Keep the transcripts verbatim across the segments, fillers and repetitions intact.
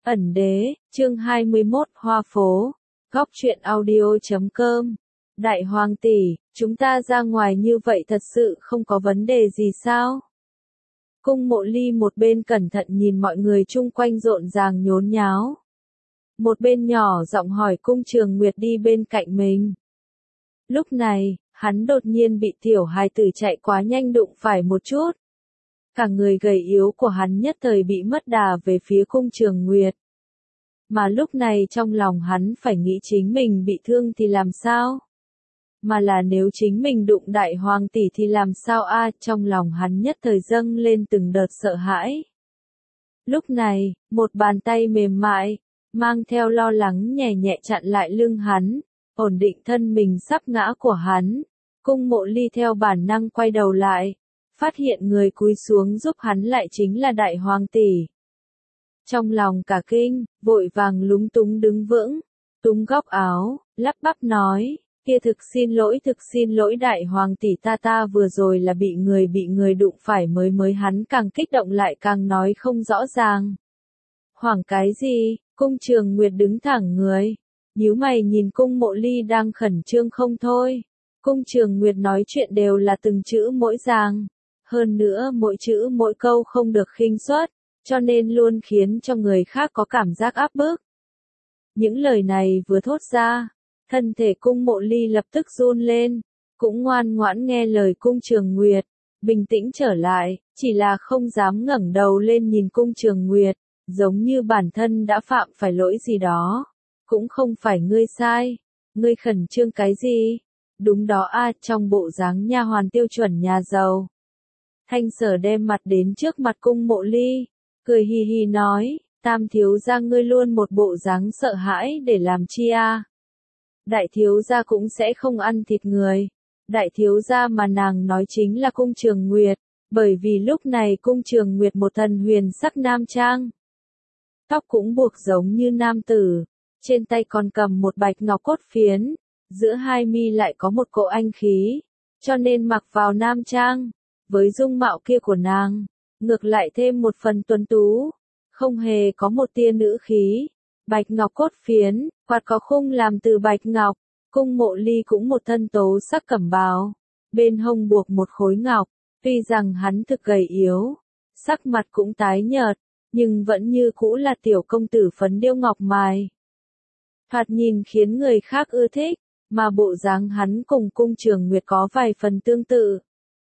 Ẩn đế, chương hai mươi mốt Hoa phố, góc truyện audio chấm com. Đại hoàng tỷ, chúng ta ra ngoài như vậy thật sự không có vấn đề gì sao? Cung Mộ Ly một bên cẩn thận nhìn mọi người chung quanh rộn ràng nhốn nháo. Một bên nhỏ giọng hỏi Cung Trường Nguyệt đi bên cạnh mình. Lúc này, hắn đột nhiên bị tiểu hài tử chạy quá nhanh đụng phải một chút. Cả người gầy yếu của hắn nhất thời bị mất đà về phía Cung Trường Nguyệt. Mà lúc này trong lòng hắn phải nghĩ chính mình bị thương thì làm sao? Mà là nếu chính mình đụng đại hoàng tỷ thì làm sao a? À, trong lòng hắn nhất thời dâng lên từng đợt sợ hãi. Lúc này, một bàn tay mềm mại, mang theo lo lắng nhẹ nhẹ chặn lại lưng hắn, ổn định thân mình sắp ngã của hắn. Cung Mộ Ly theo bản năng quay đầu lại, phát hiện người cúi xuống giúp hắn lại chính là đại hoàng tỷ. Trong lòng cả kinh, vội vàng lúng túng đứng vững, túm góc áo, lắp bắp nói, kia thực xin lỗi thực xin lỗi đại hoàng tỷ, ta ta vừa rồi là bị người bị người đụng phải mới mới hắn càng kích động lại càng nói không rõ ràng. Hoảng cái gì? Cung Trường Nguyệt đứng thẳng người, nhíu mày nhìn Cung Mộ Ly đang khẩn trương không thôi. Cung Trường Nguyệt nói chuyện đều là từng chữ mỗi ràng, hơn nữa mỗi chữ mỗi câu không được khinh suất, cho nên luôn khiến cho người khác có cảm giác áp bức. Những lời này vừa thốt ra, thân thể Cung Mộ Ly lập tức run lên, cũng ngoan ngoãn nghe lời Cung Trường Nguyệt, bình tĩnh trở lại, chỉ là không dám ngẩng đầu lên nhìn Cung Trường Nguyệt, giống như bản thân đã phạm phải lỗi gì đó. Cũng không phải ngươi sai, ngươi khẩn trương cái gì? Đúng đó a, à, trong bộ dáng nha hoàn tiêu chuẩn nhà giàu. Thanh Sở đem mặt đến trước mặt Cung Mộ Ly, cười hì hì nói, tam thiếu gia ngươi luôn một bộ dáng sợ hãi để làm chi a? À? Đại thiếu gia cũng sẽ không ăn thịt người. Đại thiếu gia mà nàng nói chính là Cung Trường Nguyệt, bởi vì lúc này Cung Trường Nguyệt một thần huyền sắc nam trang. Tóc cũng buộc giống như nam tử, trên tay còn cầm một bạch ngọc cốt phiến, giữa hai mi lại có một cỗ anh khí, cho nên mặc vào nam trang, với dung mạo kia của nàng, ngược lại thêm một phần tuấn tú, không hề có một tia nữ khí. Bạch ngọc cốt phiến, quạt có khung làm từ bạch ngọc, Cung Mộ Ly cũng một thân tố sắc cẩm bào, bên hông buộc một khối ngọc, tuy rằng hắn thực gầy yếu, sắc mặt cũng tái nhợt, nhưng vẫn như cũ là tiểu công tử phấn điêu ngọc mài. Thoạt nhìn khiến người khác ưa thích, mà bộ dáng hắn cùng Cung Trường Nguyệt có vài phần tương tự.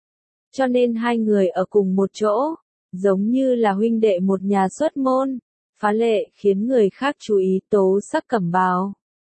Cho nên hai người ở cùng một chỗ, giống như là huynh đệ một nhà xuất môn, phá lệ khiến người khác chú ý tố sắc cẩm bào.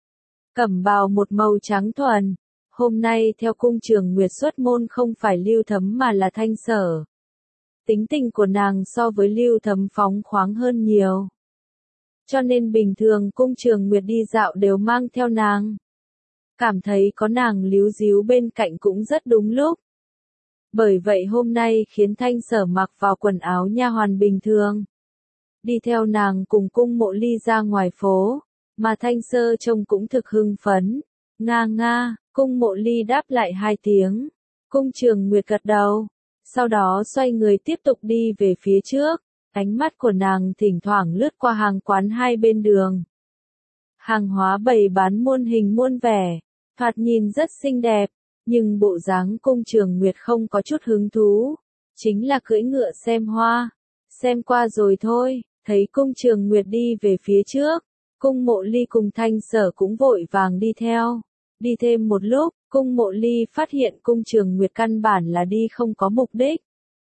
Cẩm bào một màu trắng thuần, hôm nay theo Cung Trường Nguyệt xuất môn không phải Lưu Thấm mà là Thanh Sở. Tính tình của nàng so với Lưu Thấm phóng khoáng hơn nhiều. Cho nên bình thường Cung Trường Nguyệt đi dạo đều mang theo nàng. Cảm thấy có nàng líu díu bên cạnh cũng rất đúng lúc. Bởi vậy hôm nay khiến Thanh Sở mặc vào quần áo nha hoàn bình thường. Đi theo nàng cùng Cung Mộ Ly ra ngoài phố, mà Thanh Sơ trông cũng thực hưng phấn. Nga nga, Cung Mộ Ly đáp lại hai tiếng. Cung Trường Nguyệt gật đầu, sau đó xoay người tiếp tục đi về phía trước. Ánh mắt của nàng thỉnh thoảng lướt qua hàng quán hai bên đường. Hàng hóa bày bán muôn hình muôn vẻ, thoạt nhìn rất xinh đẹp, nhưng bộ dáng Cung Trường Nguyệt không có chút hứng thú, chính là cưỡi ngựa xem hoa. Xem qua rồi thôi, thấy Cung Trường Nguyệt đi về phía trước, Cung Mộ Ly cùng Thanh Sở cũng vội vàng đi theo. Đi thêm một lúc, Cung Mộ Ly phát hiện Cung Trường Nguyệt căn bản là đi không có mục đích.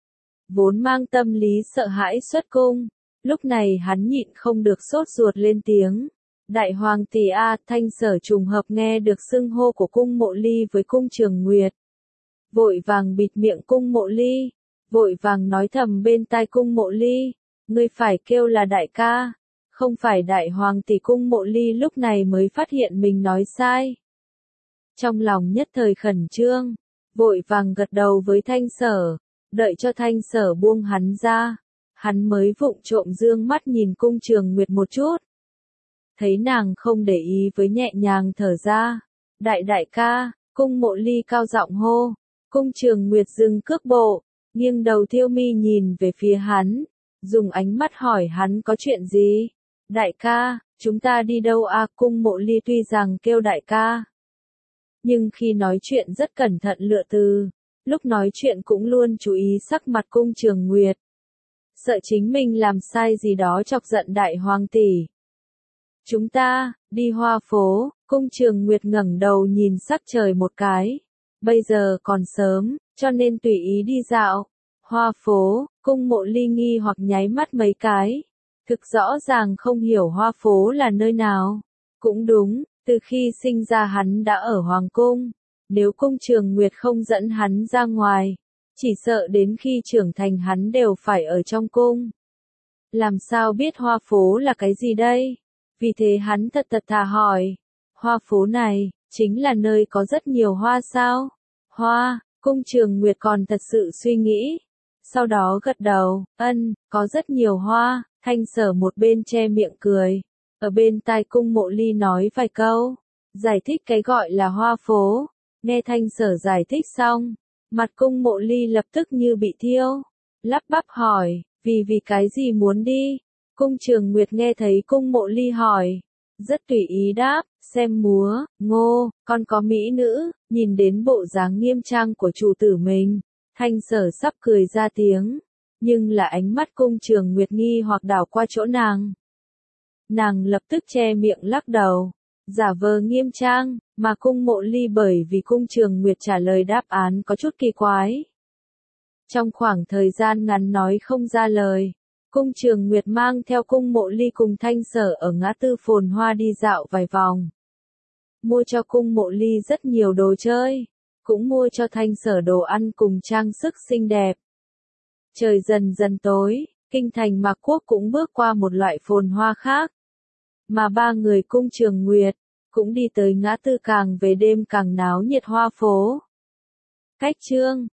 Vốn mang tâm lý sợ hãi xuất cung, lúc này hắn nhịn không được sốt ruột lên tiếng. Đại hoàng tỷ a, Thanh Sở trùng hợp nghe được xưng hô của Cung Mộ Ly với Cung Trường Nguyệt. Vội vàng bịt miệng Cung Mộ Ly, vội vàng nói thầm bên tai Cung Mộ Ly, ngươi phải kêu là đại ca, không phải đại hoàng tỷ. Cung Mộ Ly lúc này mới phát hiện mình nói sai. Trong lòng nhất thời khẩn trương, vội vàng gật đầu với Thanh Sở. Đợi cho Thanh Sở buông hắn ra, hắn mới vụng trộm dương mắt nhìn Cung Trường Nguyệt một chút. Thấy nàng không để ý với nhẹ nhàng thở ra. Đại đại ca, Cung Mộ Ly cao giọng hô. Cung Trường Nguyệt dừng cước bộ, nghiêng đầu thiêu mi nhìn về phía hắn, dùng ánh mắt hỏi hắn có chuyện gì. Đại ca, chúng ta đi đâu à? Cung Mộ Ly tuy rằng kêu đại ca, nhưng khi nói chuyện rất cẩn thận lựa từ, lúc nói chuyện cũng luôn chú ý sắc mặt Cung Trường Nguyệt, sợ chính mình làm sai gì đó chọc giận đại hoàng tỷ. Chúng ta, đi hoa phố. Cung Trường Nguyệt ngẩng đầu nhìn sắc trời một cái. Bây giờ còn sớm, cho nên tùy ý đi dạo. Hoa phố. Cung Mộ Ly nghi hoặc nháy mắt mấy cái. Thực rõ ràng không hiểu hoa phố là nơi nào. Cũng đúng, từ khi sinh ra hắn đã ở Hoàng Cung. Nếu Cung Trường Nguyệt không dẫn hắn ra ngoài, chỉ sợ đến khi trưởng thành hắn đều phải ở trong cung. Làm sao biết hoa phố là cái gì đây? Vì thế hắn thật thật thà hỏi. Hoa phố này, chính là nơi có rất nhiều hoa sao? Hoa. Cung Trường Nguyệt còn thật sự suy nghĩ. Sau đó gật đầu, ân, có rất nhiều hoa. Thanh Sở một bên che miệng cười. Ở bên tai Cung Mộ Ly nói vài câu. Giải thích cái gọi là hoa phố. Nghe Thanh Sở giải thích xong. Mặt Cung Mộ Ly lập tức như bị thiêu. Lắp bắp hỏi, vì vì cái gì muốn đi? Cung Trường Nguyệt nghe thấy Cung Mộ Ly hỏi. Rất tùy ý đáp, xem múa, ngô, còn có mỹ nữ, nhìn đến bộ dáng nghiêm trang của chủ tử mình. Thanh Sở sắp cười ra tiếng. Nhưng là ánh mắt Cung Trường Nguyệt nghi hoặc đảo qua chỗ nàng. Nàng lập tức che miệng lắc đầu. Giả vờ nghiêm trang, mà Cung Mộ Ly bởi vì Cung Trường Nguyệt trả lời đáp án có chút kỳ quái. Trong khoảng thời gian ngắn nói không ra lời, Cung Trường Nguyệt mang theo Cung Mộ Ly cùng Thanh Sở ở ngã tư phồn hoa đi dạo vài vòng. Mua cho Cung Mộ Ly rất nhiều đồ chơi, cũng mua cho Thanh Sở đồ ăn cùng trang sức xinh đẹp. Trời dần dần tối, kinh thành Mạc Quốc cũng bước qua một loại phồn hoa khác. Mà ba người Cung Trường Nguyệt cũng đi tới ngã tư càng về đêm càng náo nhiệt hoa phố. Cách chương